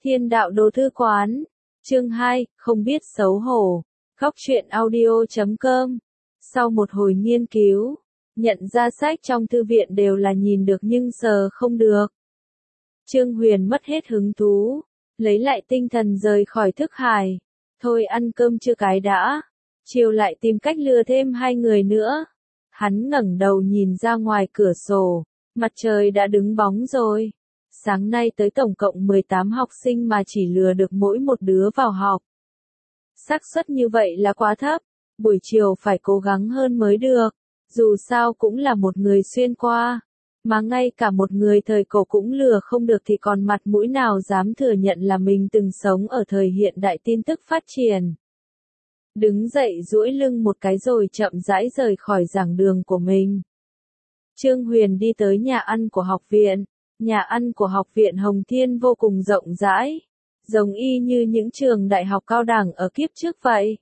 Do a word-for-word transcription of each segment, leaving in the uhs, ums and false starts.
Thiên đạo đồ thư quán. Chương hai, không biết xấu hổ. Góc truyện audio chấm com. Sau một hồi nghiên cứu, nhận ra sách trong thư viện đều là nhìn được nhưng sờ không được. Trương Huyền mất hết hứng thú, lấy lại tinh thần rời khỏi thức hải. Thôi ăn cơm chưa cái đã. Chiều lại tìm cách lừa thêm hai người nữa. Hắn ngẩng đầu nhìn ra ngoài cửa sổ, mặt trời đã đứng bóng rồi. Sáng nay tới tổng cộng mười tám học sinh mà chỉ lừa được mỗi một đứa vào học. Xác suất như vậy là quá thấp, buổi chiều phải cố gắng hơn mới được, dù sao cũng là một người xuyên qua, mà ngay cả một người thời cổ cũng lừa không được thì còn mặt mũi nào dám thừa nhận là mình từng sống ở thời hiện đại tin tức phát triển. Đứng dậy duỗi lưng một cái rồi chậm rãi rời khỏi giảng đường của mình. Trương Huyền đi tới nhà ăn của học viện. Nhà ăn của học viện Hồng Thiên vô cùng rộng rãi, giống y như những trường đại học cao đẳng ở kiếp trước vậy.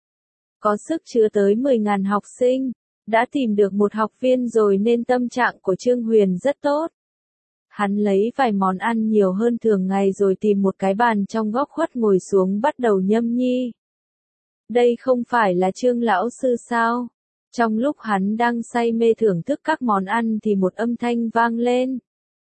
Có sức chứa tới mười nghìn học sinh, đã tìm được một học viên rồi nên tâm trạng của Trương Huyền rất tốt. Hắn lấy vài món ăn nhiều hơn thường ngày rồi tìm một cái bàn trong góc khuất ngồi xuống bắt đầu nhâm nhi. Đây không phải là Trương lão sư sao? Trong lúc hắn đang say mê thưởng thức các món ăn thì một âm thanh vang lên.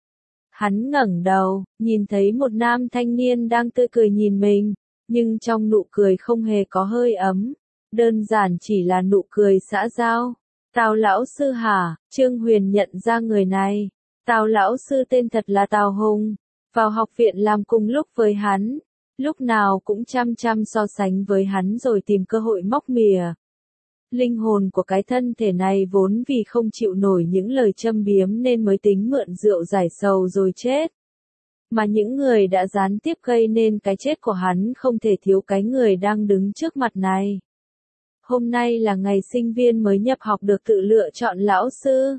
Hắn ngẩng đầu, nhìn thấy một nam thanh niên đang tươi cười nhìn mình, nhưng trong nụ cười không hề có hơi ấm, đơn giản chỉ là nụ cười xã giao. Tào lão sư hả? Trương Huyền nhận ra người này. Tào lão sư tên thật là Tào Hùng, vào học viện làm cùng lúc với hắn, lúc nào cũng chăm chăm so sánh với hắn rồi tìm cơ hội móc mỉa. Linh hồn của cái thân thể này vốn vì không chịu nổi những lời châm biếm nên mới tính mượn rượu giải sầu rồi chết. Mà những người đã gián tiếp gây nên cái chết của hắn không thể thiếu cái người đang đứng trước mặt này. Hôm nay là ngày sinh viên mới nhập học được tự lựa chọn lão sư.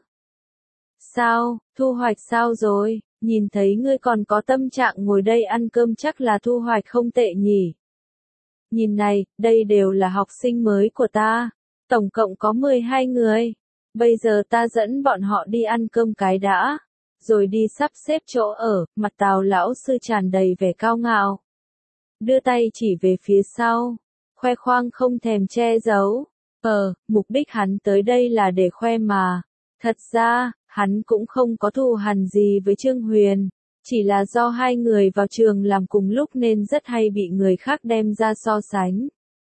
Sao, thu hoạch sao rồi? Nhìn thấy ngươi còn có tâm trạng ngồi đây ăn cơm chắc là thu hoạch không tệ nhỉ? Nhìn này, đây đều là học sinh mới của ta. Tổng cộng có mười hai người. Bây giờ ta dẫn bọn họ đi ăn cơm cái đã, rồi đi sắp xếp chỗ ở. Mặt Tào lão sư tràn đầy vẻ cao ngạo, đưa tay chỉ về phía sau, khoe khoang không thèm che giấu. Ờ, mục đích hắn tới đây là để khoe mà. Thật ra, hắn cũng không có thù hằn gì với Trương Huyền, chỉ là do hai người vào trường làm cùng lúc nên rất hay bị người khác đem ra so sánh.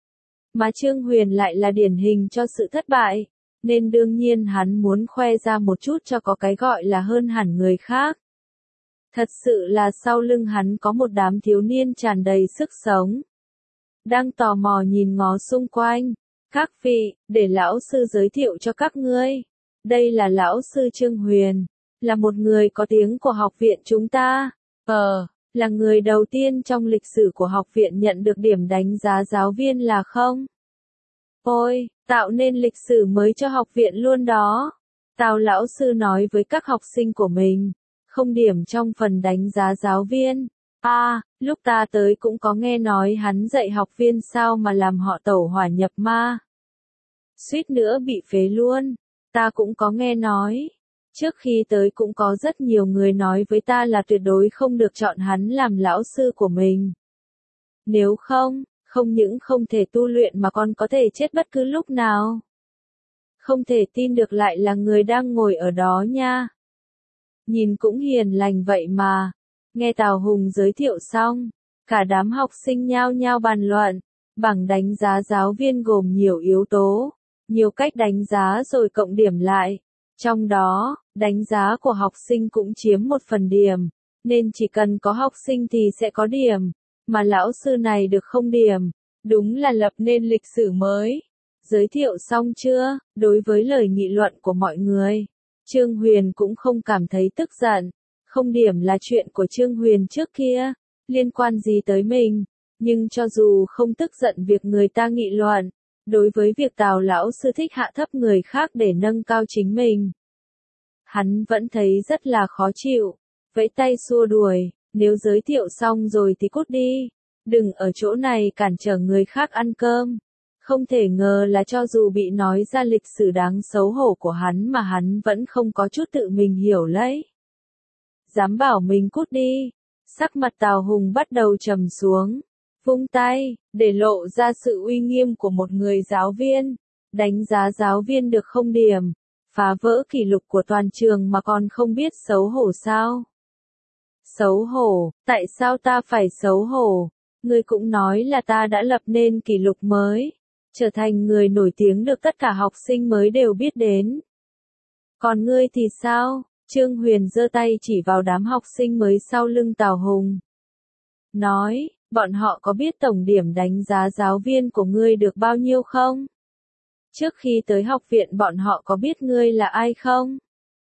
Mà Trương Huyền lại là điển hình cho sự thất bại, nên đương nhiên hắn muốn khoe ra một chút cho có cái gọi là hơn hẳn người khác. Thật sự là sau lưng hắn có một đám thiếu niên tràn đầy sức sống, đang tò mò nhìn ngó xung quanh. Các vị, để lão sư giới thiệu cho các ngươi. Đây là lão sư Trương Huyền, là một người có tiếng của học viện chúng ta. Ờ, là người đầu tiên trong lịch sử của học viện nhận được điểm đánh giá giáo viên là không? Ôi, tạo nên lịch sử mới cho học viện luôn đó. Tào lão sư nói với các học sinh của mình, không điểm trong phần đánh giá giáo viên. À, lúc ta tới cũng có nghe nói hắn dạy học viên sao mà làm họ tẩu hỏa nhập ma. Suýt nữa bị phế luôn. Ta cũng có nghe nói. Trước khi tới cũng có rất nhiều người nói với ta là tuyệt đối không được chọn hắn làm lão sư của mình. Nếu không, không những không thể tu luyện mà còn có thể chết bất cứ lúc nào. Không thể tin được lại là người đang ngồi ở đó nha. Nhìn cũng hiền lành vậy mà. Nghe Tào Hùng giới thiệu xong, cả đám học sinh nhao nhao bàn luận. Bảng đánh giá giáo viên gồm nhiều yếu tố, nhiều cách đánh giá rồi cộng điểm lại. Trong đó, đánh giá của học sinh cũng chiếm một phần điểm, nên chỉ cần có học sinh thì sẽ có điểm, mà lão sư này được không điểm, đúng là lập nên lịch sử mới. Giới thiệu xong chưa? Đối với lời nghị luận của mọi người, Trương Huyền cũng không cảm thấy tức giận. Không điểm là chuyện của Trương Huyền trước kia, liên quan gì tới mình, nhưng cho dù không tức giận việc người ta nghị luận, đối với việc Tào lão sư thích hạ thấp người khác để nâng cao chính mình, hắn vẫn thấy rất là khó chịu, vẫy tay xua đuổi. Nếu giới thiệu xong rồi thì cút đi, đừng ở chỗ này cản trở người khác ăn cơm. Không thể ngờ là cho dù bị nói ra lịch sử đáng xấu hổ của hắn mà hắn vẫn không có chút tự mình hiểu lấy. Dám bảo mình cút đi, Sắc mặt Tào Hùng bắt đầu trầm xuống, vung tay, để lộ ra sự uy nghiêm của một người giáo viên, đánh giá giáo viên được không điểm, phá vỡ kỷ lục của toàn trường mà còn không biết xấu hổ sao? Xấu hổ, tại sao ta phải xấu hổ? Ngươi cũng nói là ta đã lập nên kỷ lục mới, trở thành người nổi tiếng được tất cả học sinh mới đều biết đến. Còn ngươi thì sao? Trương Huyền giơ tay chỉ vào đám học sinh mới sau lưng Tào Hùng. Nói, bọn họ có biết tổng điểm đánh giá giáo viên của ngươi được bao nhiêu không? Trước khi tới học viện bọn họ có biết ngươi là ai không?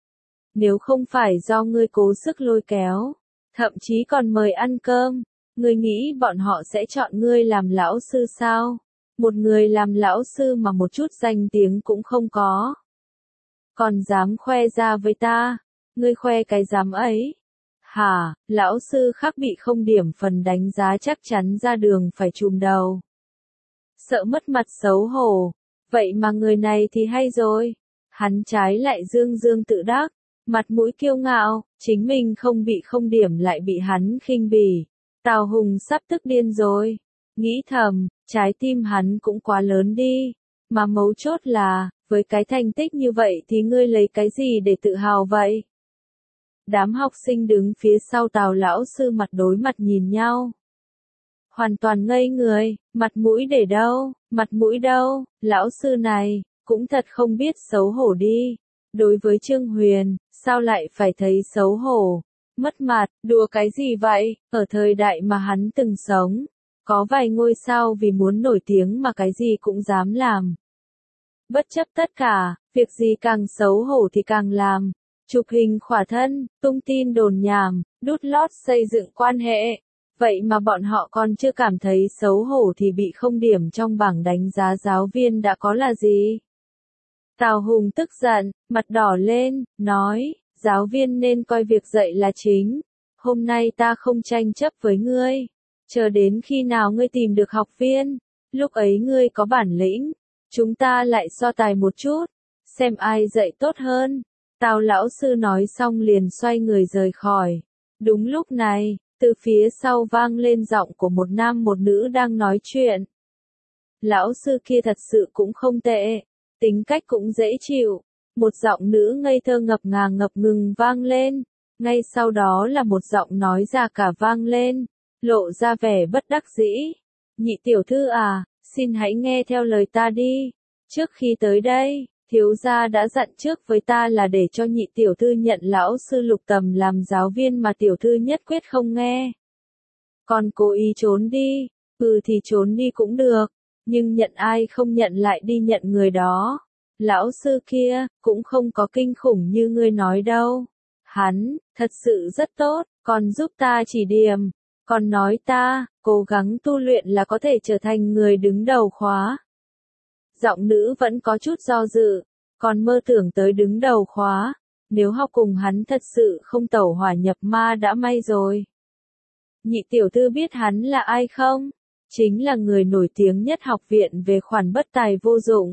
Nếu không phải do ngươi cố sức lôi kéo, thậm chí còn mời ăn cơm, ngươi nghĩ bọn họ sẽ chọn ngươi làm lão sư sao? Một người làm lão sư mà một chút danh tiếng cũng không có. Còn dám khoe ra với ta, ngươi khoe cái dám ấy. Hả, lão sư khác bị không điểm phần đánh giá chắc chắn ra đường phải chùm đầu. Sợ mất mặt xấu hổ, vậy mà người này thì hay rồi. Hắn trái lại dương dương tự đắc, mặt mũi kiêu ngạo, chính mình không bị không điểm lại bị hắn khinh bỉ. Tào Hùng sắp tức điên rồi, nghĩ thầm, trái tim hắn cũng quá lớn đi, mà mấu chốt là, với cái thành tích như vậy thì ngươi lấy cái gì để tự hào vậy? Đám học sinh đứng phía sau Tào lão sư mặt đối mặt nhìn nhau. Hoàn toàn ngây người, mặt mũi để đâu, mặt mũi đâu, lão sư này, cũng thật không biết xấu hổ đi. Đối với Trương Huyền, sao lại phải thấy xấu hổ, mất mặt, đùa cái gì vậy, ở thời đại mà hắn từng sống, có vài ngôi sao vì muốn nổi tiếng mà cái gì cũng dám làm. Bất chấp tất cả, việc gì càng xấu hổ thì càng làm. Chụp hình khỏa thân, tung tin đồn nhảm, đút lót xây dựng quan hệ. Vậy mà bọn họ còn chưa cảm thấy xấu hổ thì bị không điểm trong bảng đánh giá giáo viên đã có là gì? Tào Hùng tức giận, mặt đỏ lên, nói, giáo viên nên coi việc dạy là chính. Hôm nay ta không tranh chấp với ngươi. Chờ đến khi nào ngươi tìm được học viên, lúc ấy ngươi có bản lĩnh, chúng ta lại so tài một chút, xem ai dạy tốt hơn. Tào lão sư nói xong liền xoay người rời khỏi. Đúng lúc này, từ phía sau vang lên giọng của một nam một nữ đang nói chuyện. Lão sư kia thật sự cũng không tệ, tính cách cũng dễ chịu. Một giọng nữ ngây thơ ngập ngàng ngập ngừng vang lên, ngay sau đó là một giọng nói già cả vang lên, lộ ra vẻ bất đắc dĩ. Nhị tiểu thư à, xin hãy nghe theo lời ta đi. Trước khi tới đây, thiếu gia đã dặn trước với ta là để cho nhị tiểu thư nhận lão sư Lục Tầm làm giáo viên mà tiểu thư nhất quyết không nghe. Còn cố ý trốn đi, ừ thì trốn đi cũng được, nhưng nhận ai không nhận lại đi nhận người đó. Lão sư kia, cũng không có kinh khủng như ngươi nói đâu. Hắn, thật sự rất tốt, còn giúp ta chỉ điểm, còn nói ta, cố gắng tu luyện là có thể trở thành người đứng đầu khóa. Giọng nữ vẫn có chút do dự, còn mơ tưởng tới đứng đầu khóa, nếu học cùng hắn thật sự không tẩu hỏa nhập ma đã may rồi. Nhị tiểu thư biết hắn là ai không? Chính là người nổi tiếng nhất học viện về khoản bất tài vô dụng.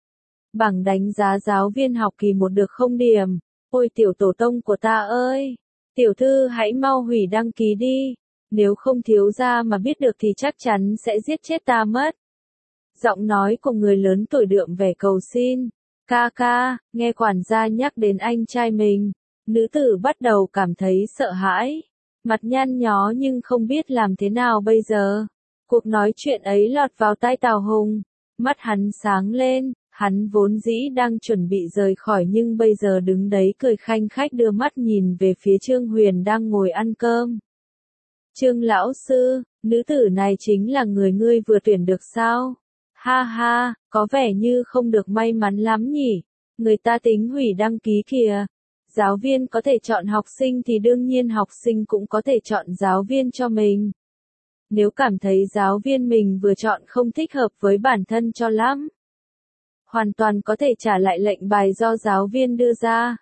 Bảng đánh giá giáo viên học kỳ một được không điểm, ôi tiểu tổ tông của ta ơi, tiểu thư hãy mau hủy đăng ký đi, nếu không thiếu gia mà biết được thì chắc chắn sẽ giết chết ta mất. Giọng nói của người lớn tuổi đượm vẻ cầu xin. Ca ca, nghe quản gia nhắc đến anh trai mình, nữ tử bắt đầu cảm thấy sợ hãi, mặt nhăn nhó nhưng không biết làm thế nào bây giờ. Cuộc nói chuyện ấy lọt vào tai Tào Hùng, mắt hắn sáng lên, hắn vốn dĩ đang chuẩn bị rời khỏi nhưng bây giờ đứng đấy cười khanh khách đưa mắt nhìn về phía Trương Huyền đang ngồi ăn cơm. Trương lão sư, nữ tử này chính là người ngươi vừa tuyển được sao? Ha ha, có vẻ như không được may mắn lắm nhỉ, người ta tính hủy đăng ký kìa. Giáo viên có thể chọn học sinh thì đương nhiên học sinh cũng có thể chọn giáo viên cho mình. Nếu cảm thấy giáo viên mình vừa chọn không thích hợp với bản thân cho lắm, hoàn toàn có thể trả lại lệnh bài do giáo viên đưa ra.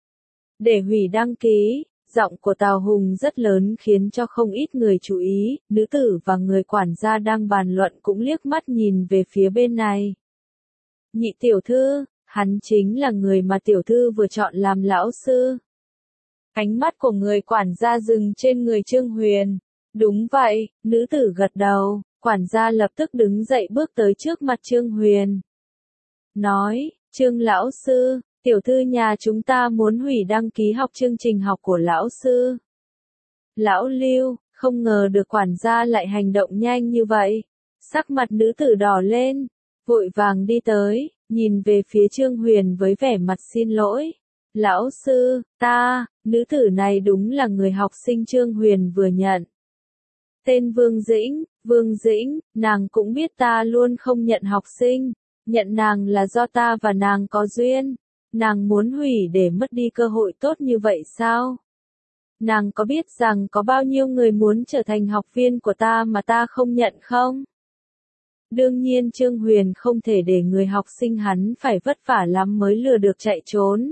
Để hủy đăng ký, giọng của Tào Hùng rất lớn khiến cho không ít người chú ý, nữ tử và người quản gia đang bàn luận cũng liếc mắt nhìn về phía bên này. Nhị tiểu thư, hắn chính là người mà tiểu thư vừa chọn làm lão sư. Ánh mắt của người quản gia dừng trên người Trương Huyền. Đúng vậy, nữ tử gật đầu, quản gia lập tức đứng dậy bước tới trước mặt Trương Huyền. Nói, Trương lão sư, tiểu thư nhà chúng ta muốn hủy đăng ký học chương trình học của lão sư. Lão Lưu, không ngờ được quản gia lại hành động nhanh như vậy. Sắc mặt nữ tử đỏ lên, vội vàng đi tới, nhìn về phía Trương Huyền với vẻ mặt xin lỗi. Lão sư, ta, nữ tử này đúng là người học sinh Trương Huyền vừa nhận. Tên Vương Dĩnh, Vương Dĩnh, nàng cũng biết ta luôn không nhận học sinh, nhận nàng là do ta và nàng có duyên. Nàng muốn hủy để mất đi cơ hội tốt như vậy sao? Nàng có biết rằng có bao nhiêu người muốn trở thành học viên của ta mà ta không nhận không? Đương nhiên Trương Huyền không thể để người học sinh hắn phải vất vả lắm mới lừa được chạy trốn.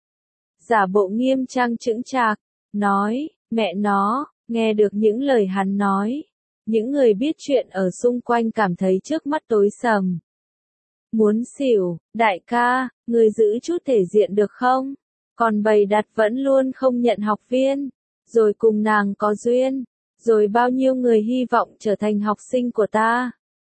Giả bộ nghiêm trang chững chạc, nói, mẹ nó, nghe được những lời hắn nói. Những người biết chuyện ở xung quanh cảm thấy trước mắt tối sầm. Muốn xỉu, đại ca, người giữ chút thể diện được không? Còn bày đặt vẫn luôn không nhận học viên, rồi cùng nàng có duyên, rồi bao nhiêu người hy vọng trở thành học sinh của ta.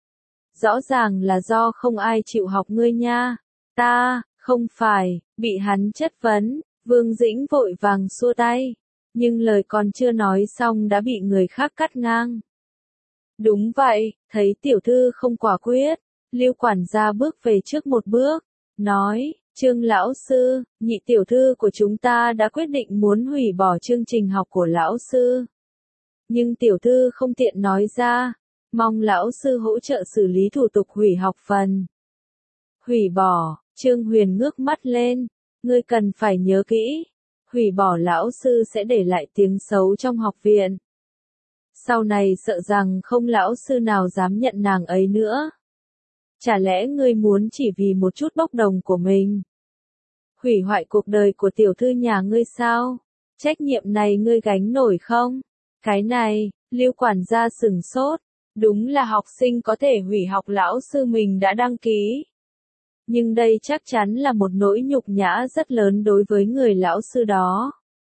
Rõ ràng là do không ai chịu học ngươi nha. Ta, không phải, bị hắn chất vấn, Vương Dĩnh vội vàng xua tay. Nhưng lời còn chưa nói xong đã bị người khác cắt ngang. Đúng vậy, thấy tiểu thư không quả quyết, Lưu quản gia bước về trước một bước, nói, Trương lão sư, nhị tiểu thư của chúng ta đã quyết định muốn hủy bỏ chương trình học của lão sư. Nhưng tiểu thư không tiện nói ra, mong lão sư hỗ trợ xử lý thủ tục hủy học phần. Hủy bỏ, Trương Huyền ngước mắt lên, ngươi cần phải nhớ kỹ, hủy bỏ lão sư sẽ để lại tiếng xấu trong học viện. Sau này sợ rằng không lão sư nào dám nhận nàng ấy nữa. Chả lẽ ngươi muốn chỉ vì một chút bốc đồng của mình hủy hoại cuộc đời của tiểu thư nhà ngươi sao? Trách nhiệm này ngươi gánh nổi không? Cái này, Lưu quản gia sửng sốt, đúng là học sinh có thể hủy học lão sư mình đã đăng ký. Nhưng đây chắc chắn là một nỗi nhục nhã rất lớn đối với người lão sư đó.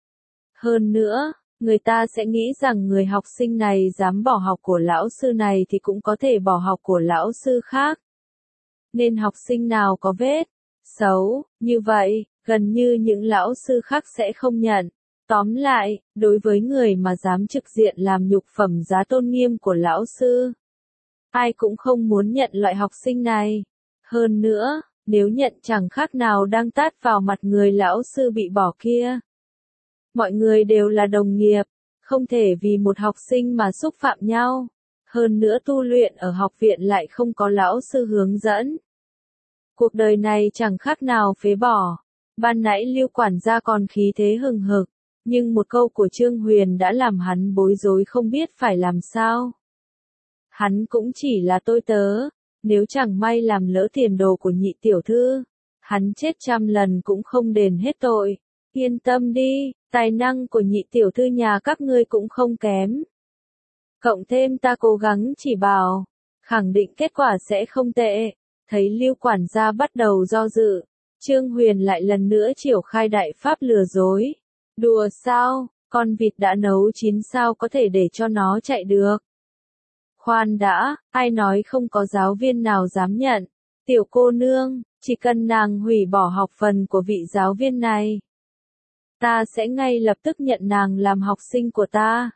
Hơn nữa, người ta sẽ nghĩ rằng người học sinh này dám bỏ học của lão sư này thì cũng có thể bỏ học của lão sư khác. Nên học sinh nào có vết xấu như vậy, gần như những lão sư khác sẽ không nhận. Tóm lại, đối với người mà dám trực diện làm nhục phẩm giá tôn nghiêm của lão sư, ai cũng không muốn nhận loại học sinh này. Hơn nữa, nếu nhận chẳng khác nào đang tát vào mặt người lão sư bị bỏ kia. Mọi người đều là đồng nghiệp, không thể vì một học sinh mà xúc phạm nhau. Hơn nữa tu luyện ở học viện lại không có lão sư hướng dẫn. Cuộc đời này chẳng khác nào phế bỏ. Ban nãy Lưu quản gia còn khí thế hừng hực, nhưng một câu của Trương Huyền đã làm hắn bối rối không biết phải làm sao. Hắn cũng chỉ là tôi tớ, nếu chẳng may làm lỡ tiền đồ của nhị tiểu thư, hắn chết trăm lần cũng không đền hết tội. Yên tâm đi, tài năng của nhị tiểu thư nhà các ngươi cũng không kém. Cộng thêm ta cố gắng chỉ bảo, khẳng định kết quả sẽ không tệ. Thấy Lưu quản gia bắt đầu do dự, Trương Huyền lại lần nữa triển khai đại pháp lừa dối. Đùa sao, con vịt đã nấu chín sao có thể để cho nó chạy được. Khoan đã, ai nói không có giáo viên nào dám nhận. Tiểu cô nương, chỉ cần nàng hủy bỏ học phần của vị giáo viên này, ta sẽ ngay lập tức nhận nàng làm học sinh của ta.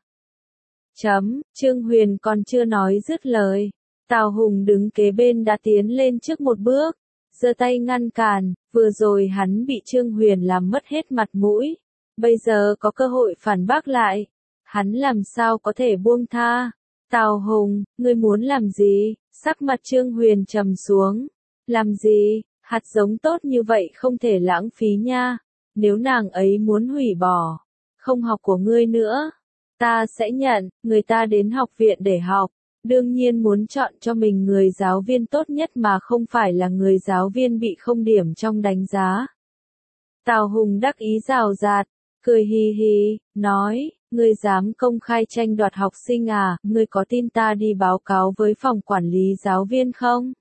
Chấm, Trương Huyền còn chưa nói dứt lời. Tào Hùng đứng kế bên đã tiến lên trước một bước, giơ tay ngăn cản, vừa rồi hắn bị Trương Huyền làm mất hết mặt mũi. Bây giờ có cơ hội phản bác lại, hắn làm sao có thể buông tha. Tào Hùng, ngươi muốn làm gì? Sắc mặt Trương Huyền trầm xuống. Làm gì? Hạt giống tốt như vậy không thể lãng phí nha. Nếu nàng ấy muốn hủy bỏ, không học của ngươi nữa, ta sẽ nhận, người ta đến học viện để học. Đương nhiên muốn chọn cho mình người giáo viên tốt nhất mà không phải là người giáo viên bị không điểm trong đánh giá. Tào Hùng đắc ý rào rạt, cười hì hì, nói, ngươi dám công khai tranh đoạt học sinh à, ngươi có tin ta đi báo cáo với phòng quản lý giáo viên không?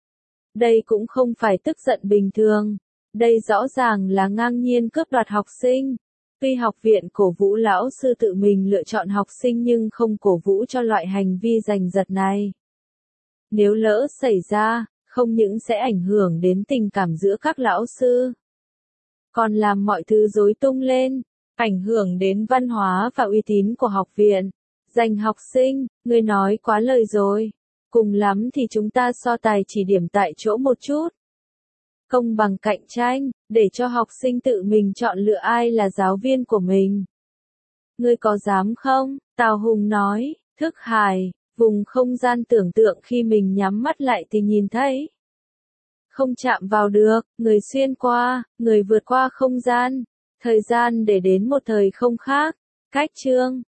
Đây cũng không phải tức giận bình thường, đây rõ ràng là ngang nhiên cướp đoạt học sinh. Tuy học viện cổ vũ lão sư tự mình lựa chọn học sinh nhưng không cổ vũ cho loại hành vi giành giật này. Nếu lỡ xảy ra, không những sẽ ảnh hưởng đến tình cảm giữa các lão sư, còn làm mọi thứ rối tung lên, ảnh hưởng đến văn hóa và uy tín của học viện. Giành học sinh, ngươi nói quá lời rồi. Cùng lắm thì chúng ta so tài chỉ điểm tại chỗ một chút. Công bằng cạnh tranh, để cho học sinh tự mình chọn lựa ai là giáo viên của mình. Ngươi có dám không? Tào Hùng nói, thức hài, vùng không gian tưởng tượng khi mình nhắm mắt lại thì nhìn thấy. Không chạm vào được, người xuyên qua, người vượt qua không gian, thời gian để đến một thời không khác. Cách chương